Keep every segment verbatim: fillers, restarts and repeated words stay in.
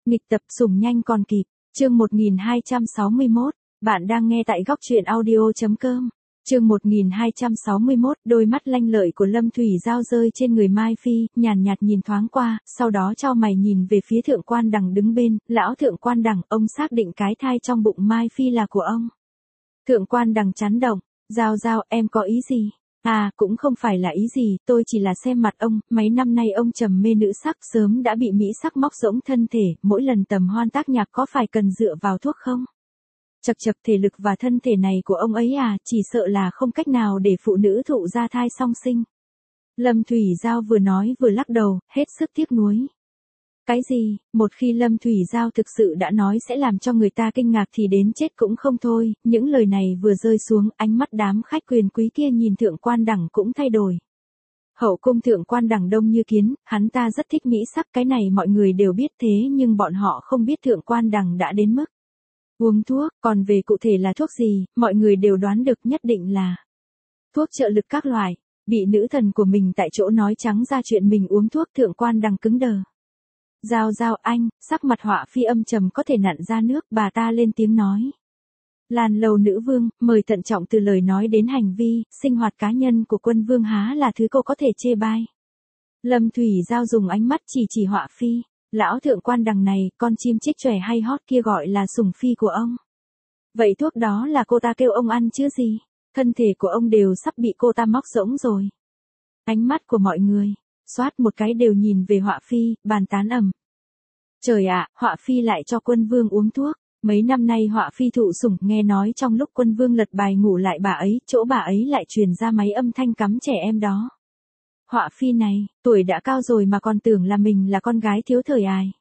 Nghịch tập sủng nhanh còn kịp, chương một nghìn hai trăm sáu mươi mốt, bạn đang nghe tại góc truyện audio.com. Chương một nghìn hai trăm sáu mươi mốt, đôi mắt lanh lợi của Lâm Thủy Giao rơi trên người Mai Phi, nhàn nhạt nhìn thoáng qua, sau đó chau mày nhìn về phía thượng quan đằng đứng bên, lão thượng quan đằng, ông xác định cái thai trong bụng Mai Phi là của ông. Thượng quan đằng chán động, Giao Giao, em có ý gì? À, cũng không phải là ý gì, tôi chỉ là xem mặt ông, mấy năm nay ông trầm mê nữ sắc, sớm đã bị mỹ sắc móc rỗng thân thể, mỗi lần tầm hoan tác nhạc có phải cần dựa vào thuốc không? Chật chật, thể lực và thân thể này của ông ấy à, chỉ sợ là không cách nào để phụ nữ thụ ra thai song sinh. Lâm Thủy Giao vừa nói vừa lắc đầu, hết sức tiếc nuối. Cái gì, một khi Lâm Thủy Giao thực sự đã nói sẽ làm cho người ta kinh ngạc thì đến chết cũng không thôi, những lời này vừa rơi xuống, ánh mắt đám khách quyền quý kia nhìn thượng quan đẳng cũng thay đổi. Hậu cung thượng quan đẳng đông như kiến, hắn ta rất thích mỹ sắc, cái này mọi người đều biết thế nhưng bọn họ không biết thượng quan đẳng đã đến mức uống thuốc, còn về cụ thể là thuốc gì, mọi người đều đoán được nhất định là thuốc trợ lực các loại. Bị nữ thần của mình tại chỗ nói trắng ra chuyện mình uống thuốc, thượng quan đằng cứng đờ. Giao Giao anh, sắc mặt họa phi âm trầm có thể nặn ra nước, bà ta lên tiếng nói. Lan Lâu nữ vương, mời thận trọng từ lời nói đến hành vi, sinh hoạt cá nhân của quân vương há là thứ cô có thể chê bai. Lâm Thủy Giao dùng ánh mắt chỉ chỉ họa phi. Lão thượng quan đằng này, con chim chích chòe hay hót kia gọi là sủng phi của ông. Vậy thuốc đó là cô ta kêu ông ăn chứ gì? Thân thể của ông đều sắp bị cô ta móc rỗng rồi. Ánh mắt của mọi người, xoát một cái đều nhìn về họa phi, bàn tán ầm. Trời ạ, họa phi lại cho quân vương uống thuốc. Mấy năm nay họa phi thụ sủng, nghe nói trong lúc quân vương lật bài ngủ lại bà ấy, chỗ bà ấy lại truyền ra máy âm thanh cắm trẻ em đó. Họa phi này, tuổi đã cao rồi mà còn tưởng là mình là con gái thiếu thời ai.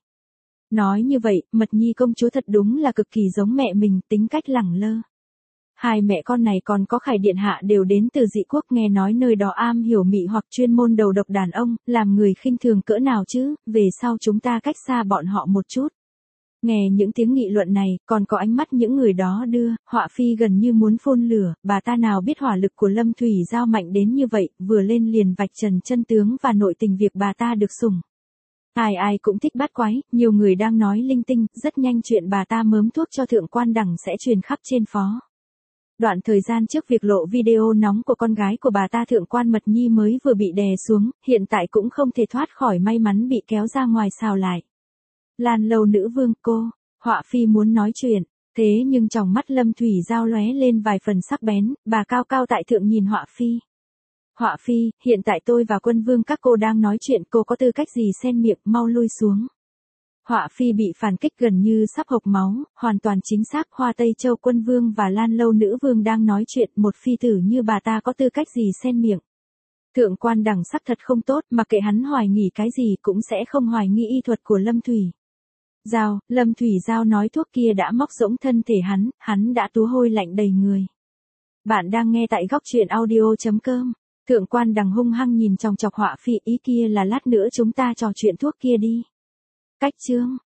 Nói như vậy, Mật Nhi công chúa thật đúng là cực kỳ giống mẹ mình, tính cách lẳng lơ. Hai mẹ con này còn có Khải điện hạ đều đến từ dị quốc, nghe nói nơi đó am hiểu mị hoặc chuyên môn đầu độc đàn ông, làm người khinh thường cỡ nào chứ, về sau chúng ta cách xa bọn họ một chút. Nghe những tiếng nghị luận này, còn có ánh mắt những người đó đưa, họa phi gần như muốn phun lửa, bà ta nào biết hỏa lực của Lâm Thủy Giao mạnh đến như vậy, vừa lên liền vạch trần chân tướng và nội tình việc bà ta được sủng. Ai ai cũng thích bắt quái, nhiều người đang nói linh tinh, rất nhanh chuyện bà ta mớm thuốc cho thượng quan đẳng sẽ truyền khắp trên phó. Đoạn thời gian trước việc lộ video nóng của con gái của bà ta thượng quan Mật Nhi mới vừa bị đè xuống, hiện tại cũng không thể thoát khỏi may mắn bị kéo ra ngoài xào lại. Lan Lâu nữ vương, cô, họa phi muốn nói chuyện, thế nhưng trong mắt Lâm Thủy Giao lóe lên vài phần sắc bén, bà cao cao tại thượng nhìn họa phi. Họa phi, hiện tại tôi và quân vương các cô đang nói chuyện, cô có tư cách gì xen miệng, mau lui xuống. Họa phi bị phản kích gần như sắp hộc máu, hoàn toàn chính xác, Hoa Tây Châu quân vương và Lan Lâu nữ vương đang nói chuyện, một phi tử như bà ta có tư cách gì xen miệng. Thượng quan đẳng sắc thật không tốt, mặc kệ hắn hoài nghi cái gì cũng sẽ không hoài nghi y thuật của Lâm Thủy Giao. Lâm Thủy Giao nói thuốc kia đã móc rỗng thân thể hắn, hắn đã túa hôi lạnh đầy người. Bạn đang nghe tại góc truyện audio.com. Thượng quan đằng hung hăng nhìn trong chọc họa phi, ý kia là lát nữa chúng ta trò chuyện thuốc kia đi. Cách chương.